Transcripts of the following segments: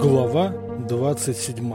Глава 27.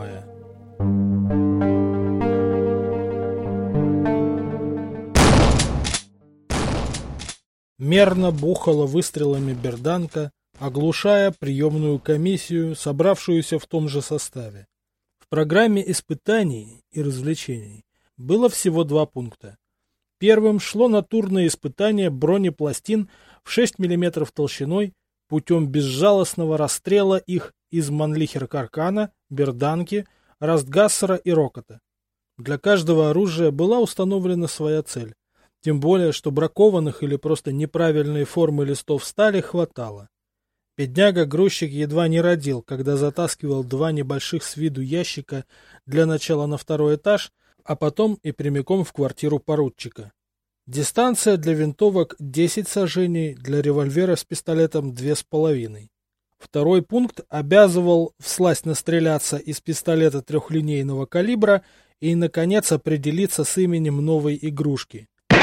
Мерно бухала выстрелами берданка, оглушая приемную комиссию, собравшуюся в том же составе. В программе испытаний и развлечений было всего 2 пункта. Первым шло натурное испытание бронепластин в 6 мм толщиной путем безжалостного расстрела их из Манлихер-Каркана, Берданки, Растгассера и Рокота. Для каждого оружия была установлена своя цель, тем более, что бракованных или просто неправильной формы листов стали хватало. Бедняга-грузчик едва не родил, когда затаскивал 2 небольших с виду ящика для начала на 2-й этаж, а потом и прямиком в квартиру поручика. Дистанция для винтовок 10 саженей, для револьвера с пистолетом 2,5. Второй пункт обязывал всласть настреляться из пистолета трехлинейного калибра и, наконец, определиться с именем новой игрушки.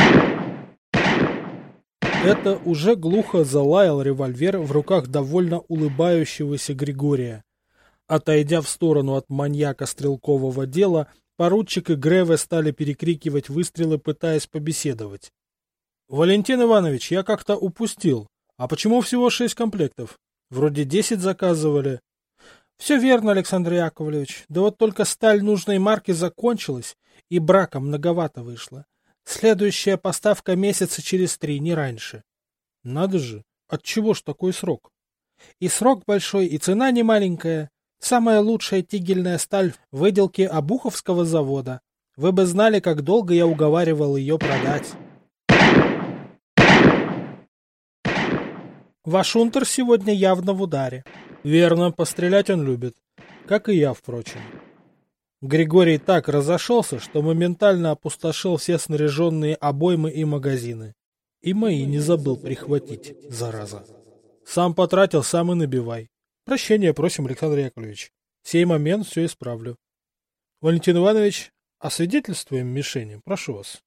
Это уже глухо залаял револьвер в руках довольно улыбающегося Григория. Отойдя в сторону от маньяка стрелкового дела, поручик и Греве стали перекрикивать выстрелы, пытаясь побеседовать. — Валентин Иванович, я как-то упустил. А почему всего 6 комплектов? Вроде 10 заказывали. — Все верно, Александр Яковлевич. Да вот только сталь нужной марки закончилась, и брака многовато вышло. Следующая поставка месяца через 3, не раньше. — Надо же, отчего ж такой срок? — И срок большой, и цена не маленькая. Самая лучшая тигельная сталь в выделке Обуховского завода. Вы бы знали, как долго я уговаривал ее продать. Ваш унтер сегодня явно в ударе. Верно, пострелять он любит. Как и я, впрочем. Григорий так разошелся, что моментально опустошил все снаряженные обоймы и магазины. И мои не забыл прихватить, зараза. Сам потратил, сам и набивай. Прощения просим, Александр Яковлевич. В сей момент все исправлю. Валентин Иванович, освидетельствуем мишени, прошу вас.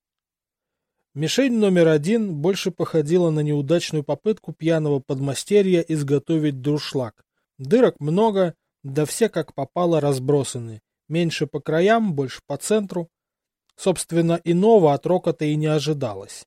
Мишень номер 1 больше походила на неудачную попытку пьяного подмастерья изготовить дуршлаг. Дырок много, да все как попало разбросаны. Меньше по краям, больше по центру. Собственно, иного от Рокота и не ожидалось.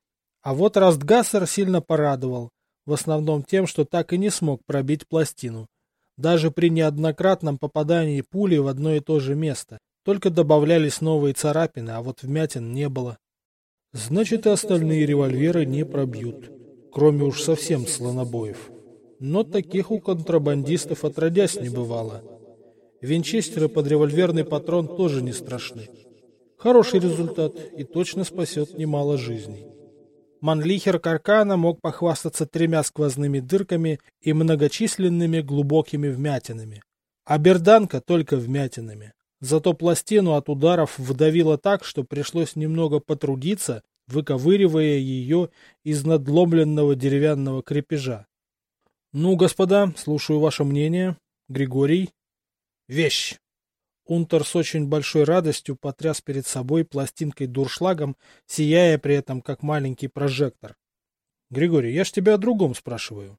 А вот Растгассер сильно порадовал. В основном тем, что так и не смог пробить пластину. Даже при неоднократном попадании пули в одно и то же место. Только добавлялись новые царапины, а вот вмятин не было. Значит, и остальные револьверы не пробьют. Кроме уж совсем слонобоев. Но таких у контрабандистов отродясь не бывало. Винчестеры под револьверный патрон тоже не страшны. Хороший результат и точно спасет немало жизней. Манлихер Каркана мог похвастаться 3 сквозными дырками и многочисленными глубокими вмятинами. А Берданка только вмятинами. Зато пластину от ударов вдавило так, что пришлось немного потрудиться, выковыривая ее из надломленного деревянного крепежа. — Ну, господа, слушаю ваше мнение. Григорий? — Вещь! Унтер с очень большой радостью потряс перед собой пластинкой-дуршлагом, сияя при этом как маленький прожектор. — Григорий, я ж тебя о другом спрашиваю.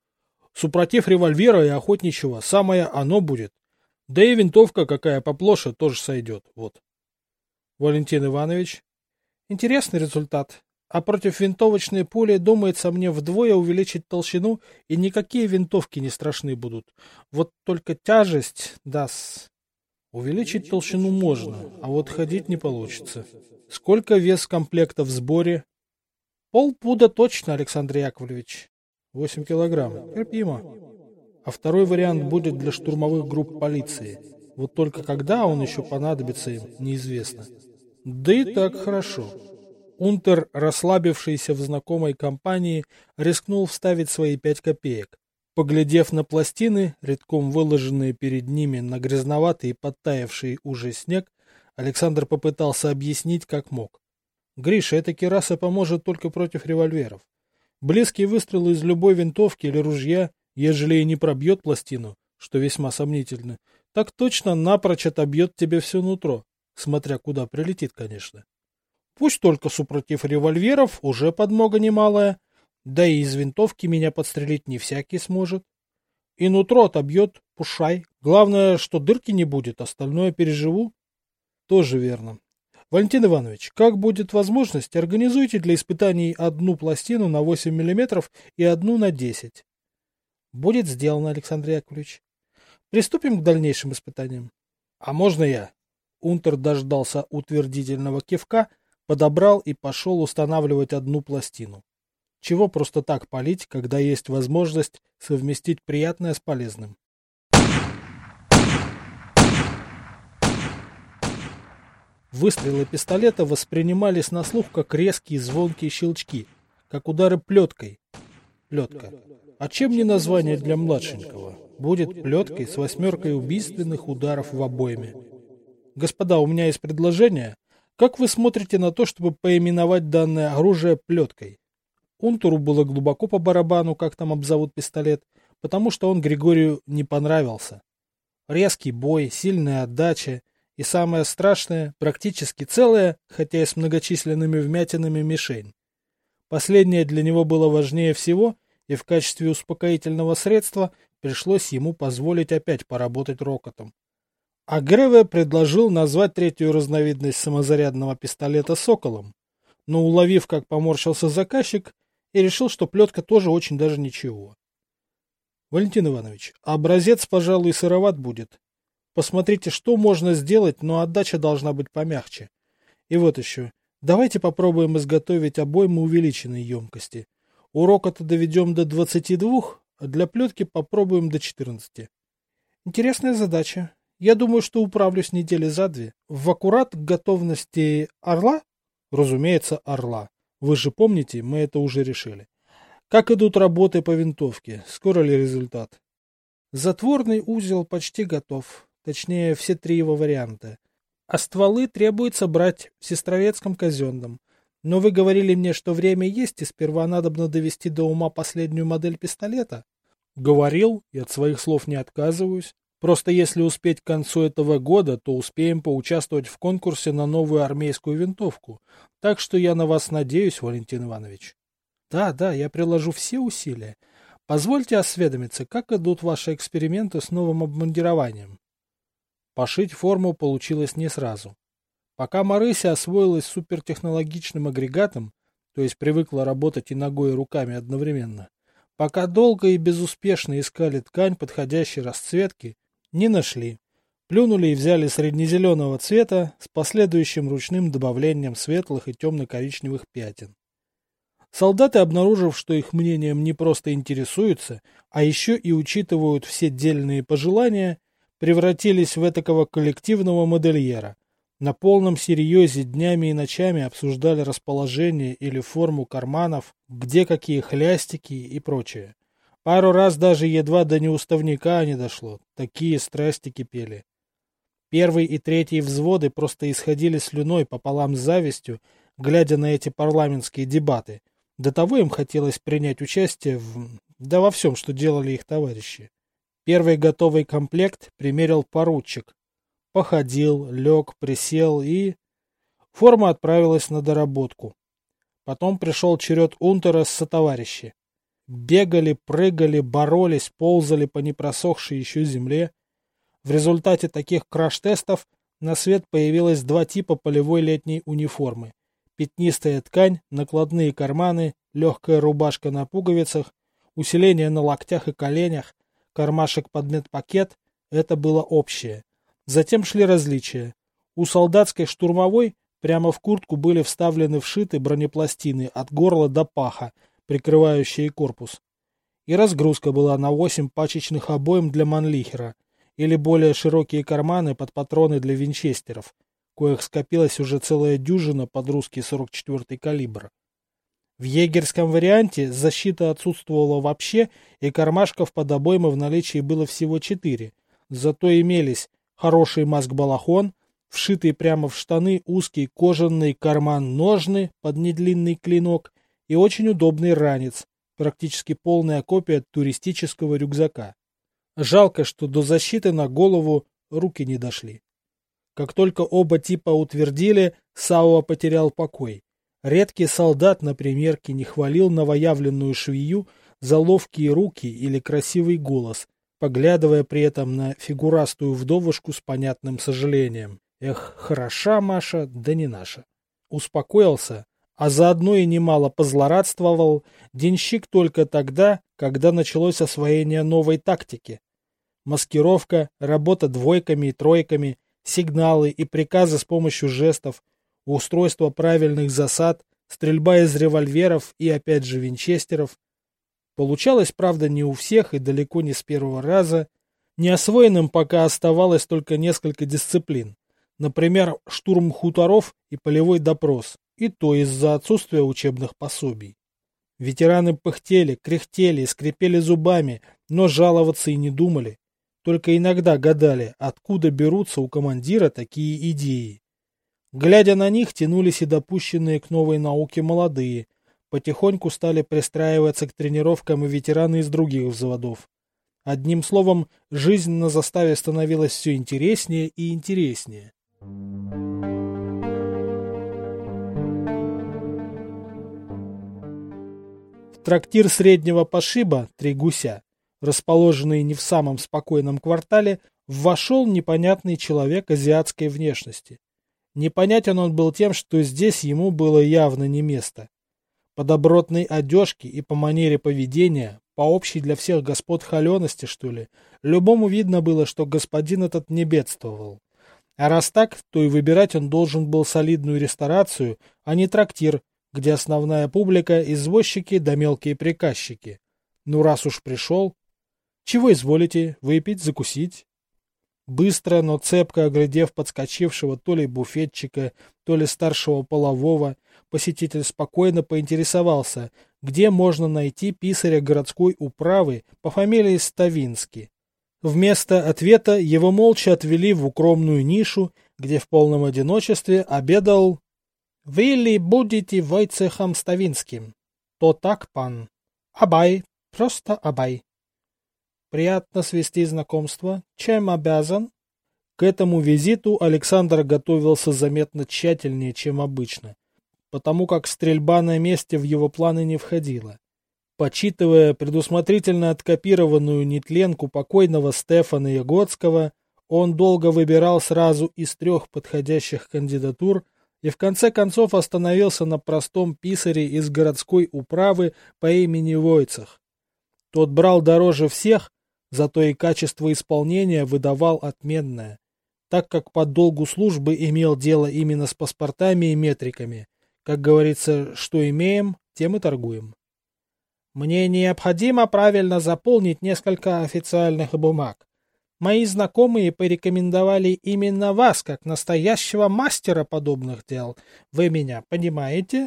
Супротив револьвера и охотничьего самое оно будет. Да и винтовка какая поплоше тоже сойдет. Вот. Валентин Иванович. Интересный результат. А против винтовочной пули, думается мне, вдвое увеличить толщину, и никакие винтовки не страшны будут. Вот только тяжесть даст. Увеличить толщину можно, а вот ходить не получится. Сколько вес комплекта в сборе? Полпуда точно, Александр Яковлевич. 8 килограмм. Терпимо. А второй вариант будет для штурмовых групп полиции. Вот только когда он еще понадобится им, неизвестно. Да и так хорошо. Унтер, расслабившийся в знакомой компании, рискнул вставить свои 5 копеек. Поглядев на пластины, редком выложенные перед ними на грязноватый и подтаявший уже снег, Александр попытался объяснить, как мог. Гриша, эта кираса поможет только против револьверов. Близкий выстрел из любой винтовки или ружья, ежели и не пробьет пластину, что весьма сомнительно, так точно напрочь отобьет тебе все нутро, смотря куда прилетит, конечно. Пусть только супротив револьверов уже подмога немалая, да и из винтовки меня подстрелить не всякий сможет. И нутро отобьет, пушай. Главное, что дырки не будет, остальное переживу. Тоже верно. Валентин Иванович, как будет возможность, организуйте для испытаний одну пластину на 8 миллиметров и одну на 10. Будет сделано, Александр Яковлевич. Приступим к дальнейшим испытаниям. А можно я? Унтер дождался утвердительного кивка, подобрал и пошел устанавливать одну пластину. Чего просто так палить, когда есть возможность совместить приятное с полезным? Выстрелы пистолета воспринимались на слух как резкие звонкие щелчки, как удары плеткой. Плетка. А чем не название для младшенького? Будет плеткой с 8 убийственных ударов в обойме. Господа, у меня есть предложение. Как вы смотрите на то, чтобы поименовать данное оружие плеткой? Унтеру было глубоко по барабану, как там обзовут пистолет, потому что он Григорию не понравился. Резкий бой, сильная отдача и самое страшное, практически целая, хотя и с многочисленными вмятинами, мишень. Последнее для него было важнее всего, и в качестве успокоительного средства пришлось ему позволить опять поработать рокотом. А Греве предложил назвать третью разновидность самозарядного пистолета «Соколом», но уловив, как поморщился заказчик, и решил, что плетка тоже очень даже ничего. Валентин Иванович, образец, пожалуй, сыроват будет. Посмотрите, что можно сделать, но отдача должна быть помягче. И вот еще. Давайте попробуем изготовить обоймы увеличенной емкости. У рокота доведем до 22, а для плетки попробуем до 14. Интересная задача. Я думаю, что управлюсь недели за 2. В аккурат к готовности «Орла»? Разумеется, «Орла». Вы же помните, мы это уже решили. Как идут работы по винтовке? Скоро ли результат? Затворный узел почти готов. Точнее, все 3 его варианта. А стволы требуется брать в Сестрорецком казенном. Но вы говорили мне, что время есть, и сперва надобно довести до ума последнюю модель пистолета. Говорил, и от своих слов не отказываюсь. Просто если успеть к концу этого года, то успеем поучаствовать в конкурсе на новую армейскую винтовку. Так что я на вас надеюсь, Валентин Иванович. Да, я приложу все усилия. Позвольте осведомиться, как идут ваши эксперименты с новым обмундированием? Пошить форму получилось не сразу. Пока Марыся освоилась супертехнологичным агрегатом, то есть привыкла работать и ногой, и руками одновременно, пока долго и безуспешно искали ткань подходящей расцветки, не нашли. Плюнули и взяли среднезеленого цвета с последующим ручным добавлением светлых и темно-коричневых пятен. Солдаты, обнаружив, что их мнением не просто интересуются, а еще и учитывают все дельные пожелания, превратились в этакого коллективного модельера. На полном серьезе днями и ночами обсуждали расположение или форму карманов, где какие хлястики и прочее. Пару раз даже едва до неуставника не дошло, такие страсти кипели. 1 и 3 взводы просто исходили слюной пополам с завистью, глядя на эти парламентские дебаты. До того им хотелось принять участие во всем, что делали их товарищи. Первый готовый комплект примерил поручик. Походил, лег, присел и... Форма отправилась на доработку. Потом пришел черед унтера с сотоварищи. Бегали, прыгали, боролись, ползали по непросохшей еще земле. В результате таких краш-тестов на свет появилось 2 типа полевой летней униформы. Пятнистая ткань, накладные карманы, легкая рубашка на пуговицах, усиление на локтях и коленях, кармашек под медпакет – это было общее. Затем шли различия. У солдатской штурмовой прямо в куртку были вставлены вшиты бронепластины от горла до паха, прикрывающие корпус. И разгрузка была на 8 пачечных обоим для Манлихера, или более широкие карманы под патроны для винчестеров, коих скопилась уже целая дюжина под русский 44-й калибр. В егерском варианте защита отсутствовала вообще, и кармашков под обоймы в наличии было всего 4, зато имелись хороший маск-балахон, вшитый прямо в штаны узкий кожаный карман-ножны под недлинный клинок и очень удобный ранец, практически полная копия туристического рюкзака. Жалко, что до защиты на голову руки не дошли. Как только оба типа утвердили, Сауа потерял покой. Редкий солдат на примерке не хвалил новоявленную швею за ловкие руки или красивый голос, поглядывая при этом на фигурастую вдовушку с понятным сожалением. Эх, хороша Маша, да не наша. Успокоился, а заодно и немало позлорадствовал денщик только тогда, когда началось освоение новой тактики. Маскировка, работа двойками и тройками, сигналы и приказы с помощью жестов, устройство правильных засад, стрельба из револьверов и опять же винчестеров. Получалось, правда, не у всех и далеко не с первого раза. Неосвоенным пока оставалось только несколько дисциплин. Например, штурм хуторов и полевой допрос, и то из-за отсутствия учебных пособий. Ветераны пыхтели, кряхтели, скрипели зубами, но жаловаться и не думали. Только иногда гадали, откуда берутся у командира такие идеи. Глядя на них, тянулись и допущенные к новой науке молодые. Потихоньку стали пристраиваться к тренировкам и ветераны из других взводов. Одним словом, жизнь на заставе становилась все интереснее и интереснее. В трактир среднего пошиба «Три гуся», расположенный не в самом спокойном квартале, вошел непонятный человек азиатской внешности. Непонятен он был тем, что здесь ему было явно не место. По добротной одежке и по манере поведения, по общей для всех господ холености, что ли, любому видно было, что господин этот не бедствовал. А раз так, то и выбирать он должен был солидную ресторацию, а не трактир, где основная публика – извозчики да мелкие приказчики. Ну, раз уж пришел, чего изволите, выпить, закусить? Быстро, но цепко оглядев подскочившего то ли буфетчика, то ли старшего полового, посетитель спокойно поинтересовался, где можно найти писаря городской управы по фамилии Ставинский. Вместо ответа его молча отвели в укромную нишу, где в полном одиночестве обедал... «Вы ли будете Войцехом Ставинским?» «То так, пан. Абай, просто Абай». «Приятно свести знакомство. Чем обязан?» К этому визиту Александр готовился заметно тщательнее, чем обычно, потому как стрельба на месте в его планы не входила. Почитывая предусмотрительно откопированную нетленку покойного Стефана Ягодского, он долго выбирал сразу из 3 подходящих кандидатур и в конце концов остановился на простом писаре из городской управы по имени Войцех. Тот брал дороже всех, зато и качество исполнения выдавал отменное, так как по долгу службы имел дело именно с паспортами и метриками. Как говорится, что имеем, тем и торгуем. Мне необходимо правильно заполнить несколько официальных бумаг. Мои знакомые порекомендовали именно вас, как настоящего мастера подобных дел. Вы меня понимаете?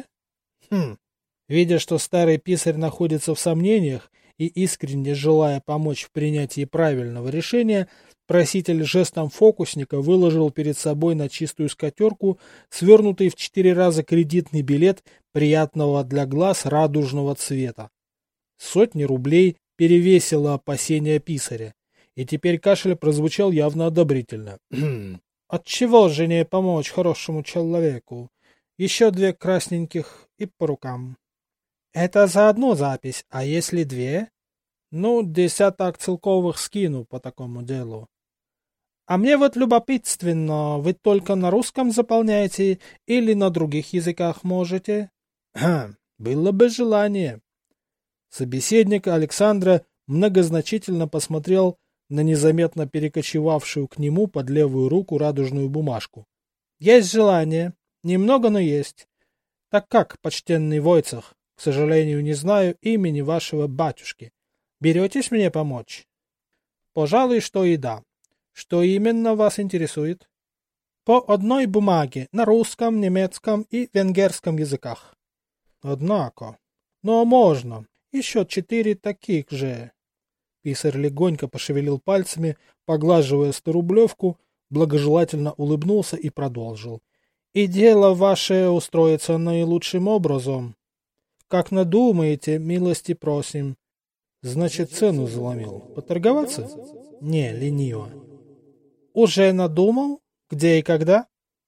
Видя, что старый писарь находится в сомнениях и искренне желая помочь в принятии правильного решения, проситель жестом фокусника выложил перед собой на чистую скатерку свернутый в 4 раза кредитный билет приятного для глаз радужного цвета. 100 рублей перевесило опасения писаря, и теперь кашель прозвучал явно одобрительно. «Отчего же не помочь хорошему человеку? Еще 2 красненьких и по рукам». «Это за одну запись, а если 2? Ну, 10 целковых скину по такому делу». «А мне вот любопытственно, вы только на русском заполняете или на других языках можете?» «Было бы желание». Собеседник Александра многозначительно посмотрел на незаметно перекочевавшую к нему под левую руку радужную бумажку. «Есть желание. Немного, но есть. Так как, почтенный Войцех, к сожалению, не знаю имени вашего батюшки. Беретесь мне помочь?» «Пожалуй, что и да. Что именно вас интересует?» «По одной бумаге, на русском, немецком и венгерском языках». «Однако. Но можно. Еще 4 таких же». Писарь легонько пошевелил пальцами, поглаживая 100-рублевку, благожелательно улыбнулся и продолжил. «И дело ваше устроится наилучшим образом. Как надумаете, милости просим». «Значит, цену заломил. Поторговаться?» «Не, лениво». «Уже надумал? Где и когда?»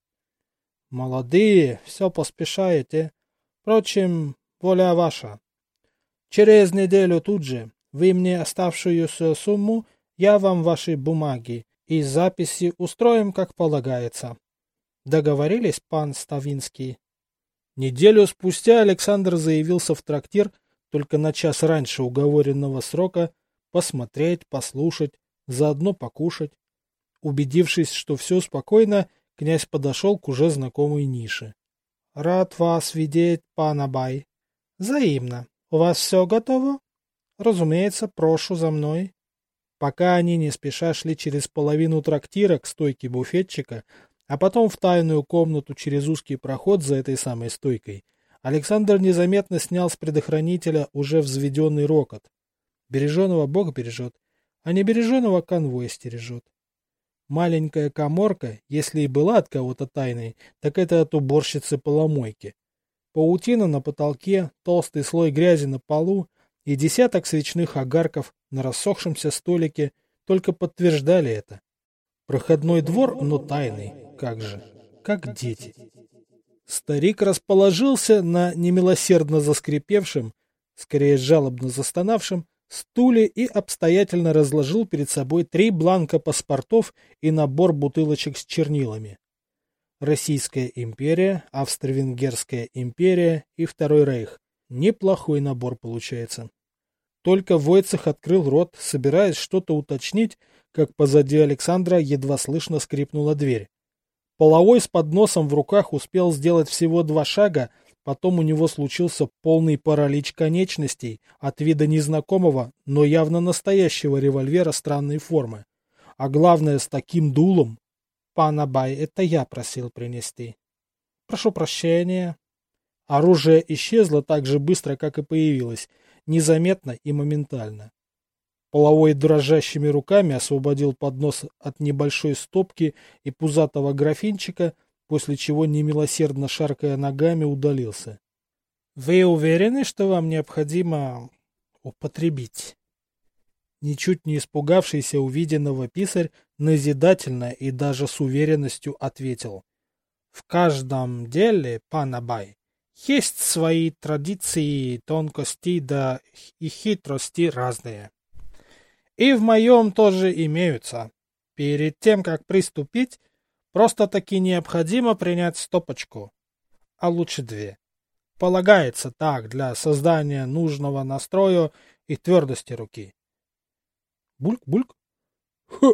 «Молодые, все поспешаете. Впрочем, воля ваша. Через неделю тут же вы мне оставшуюся сумму, Я вам ваши бумаги и записи устроим, как полагается. Договорились, пан Ставинский? Неделю спустя Александр заявился в трактир только на час раньше уговоренного срока посмотреть, послушать, заодно покушать. Убедившись, что все спокойно, князь подошел к уже знакомой нише. — Рад вас видеть, пан Абай. — Взаимно. У вас все готово? — Разумеется, прошу за мной. Пока они не спеша шли через половину трактира к стойке буфетчика, а потом в тайную комнату через узкий проход за этой самой стойкой, Александр незаметно снял с предохранителя уже взведенный рокот. Береженого Бог бережет, а небереженого конвой стережет. Маленькая каморка, если и была от кого-то тайной, так это от уборщицы поломойки. Паутина на потолке, толстый слой грязи на полу и десяток свечных огарков на рассохшемся столике только подтверждали это. Проходной двор, но тайный, как же, как дети. Старик расположился на немилосердно заскрипевшем, скорее жалобно застонавшем, стуле и обстоятельно разложил перед собой 3 бланка паспортов и набор бутылочек с чернилами. Российская империя, Австро-Венгерская империя и Второй рейх. Неплохой набор получается. Только Войцех открыл рот, собираясь что-то уточнить, как позади Александра едва слышно скрипнула дверь. Половой с подносом в руках успел сделать всего 2 шага, потом у него случился полный паралич конечностей от вида незнакомого, но явно настоящего револьвера странной формы. А главное, с таким дулом. «Пан Абай, это я просил принести». «Прошу прощения». Оружие исчезло так же быстро, как и появилось, незаметно и моментально. Половой дрожащими руками освободил поднос от небольшой стопки и пузатого графинчика, после чего, немилосердно шаркая ногами, удалился. — Вы уверены, что вам необходимо употребить? Ничуть не испугавшийся увиденного писарь назидательно и даже с уверенностью ответил. — В каждом деле, пан Абай, есть свои традиции, тонкости да и хитрости разные. И в моем тоже имеются. Перед тем, как приступить, просто-таки необходимо принять стопочку, а лучше 2. Полагается так для создания нужного настроя и твердости руки. Бульк-бульк. Ху!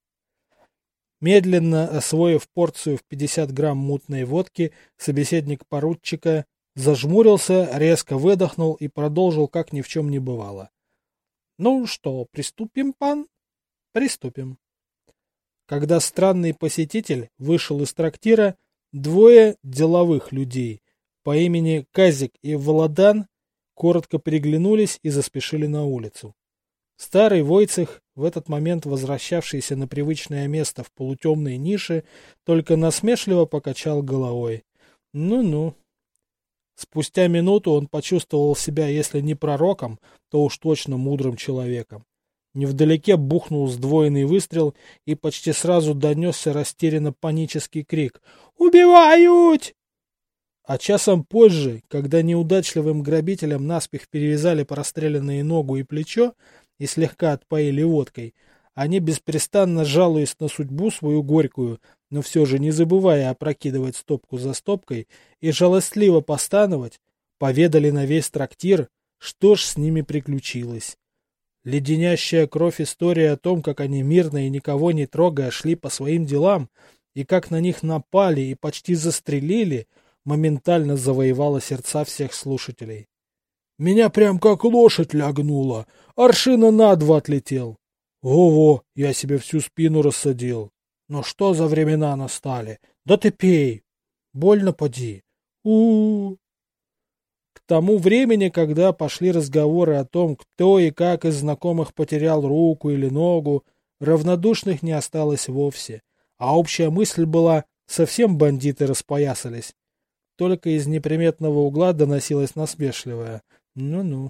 Медленно освоив порцию в 50 грамм мутной водки, собеседник поручика зажмурился, резко выдохнул и продолжил, как ни в чем не бывало. Ну что, приступим, пан? Приступим. Когда странный посетитель вышел из трактира, 2 деловых людей по имени Казик и Володан коротко переглянулись и заспешили на улицу. Старый Войцех, в этот момент возвращавшийся на привычное место в полутемной нише, только насмешливо покачал головой. Ну-ну. Спустя минуту он почувствовал себя, если не пророком, то уж точно мудрым человеком. Невдалеке бухнул сдвоенный выстрел, и почти сразу донесся растерянно панический крик «Убивают!». А часом позже, когда неудачливым грабителям наспех перевязали простреленные ногу и плечо и слегка отпоили водкой, они, беспрестанно жалуясь на судьбу свою горькую, но все же не забывая опрокидывать стопку за стопкой и жалостливо постановать, поведали на весь трактир, что ж с ними приключилось. Леденящая кровь история о том, как они мирно и никого не трогая шли по своим делам, и как на них напали и почти застрелили, моментально завоевала сердца всех слушателей. «Меня прям как лошадь лягнула, аршина на 2 отлетел. Ого, я себе всю спину рассадил. Но что за времена настали? Да ты пей! Больно поди! У-у-у!» К тому времени, когда пошли разговоры о том, кто и как из знакомых потерял руку или ногу, равнодушных не осталось вовсе, а общая мысль была: совсем бандиты распоясались. Только из неприметного угла доносилось насмешливое: «Ну-ну».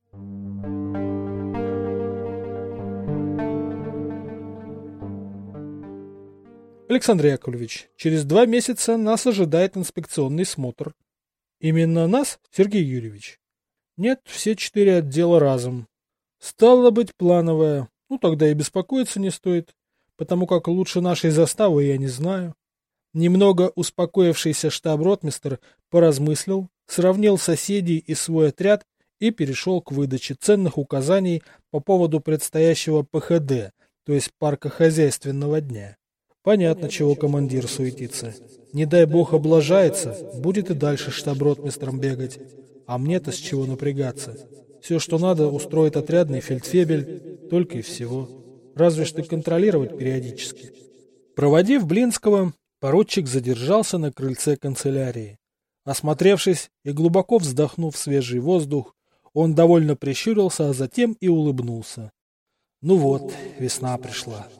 Александр Яковлевич, через 2 месяца нас ожидает инспекционный смотр. Именно нас, Сергей Юрьевич? Нет, все 4 отдела разом. Стало быть, плановая. Ну, тогда и беспокоиться не стоит, потому как лучше нашей заставы я не знаю. Немного успокоившийся штаб-ротмистр поразмыслил, сравнил соседей и свой отряд и перешел к выдаче ценных указаний по поводу предстоящего ПХД, то есть паркохозяйственного дня. Понятно, чего командир суетится. Не дай бог облажается, будет и дальше штаб-ротмистром бегать. А мне-то с чего напрягаться? Все, что надо, устроит отрядный фельдфебель, только и всего. Разве что контролировать периодически. Проводив Блинского, поручик задержался на крыльце канцелярии. Осмотревшись и глубоко вздохнув свежий воздух, он довольно прищурился, а затем и улыбнулся. Ну вот, весна пришла.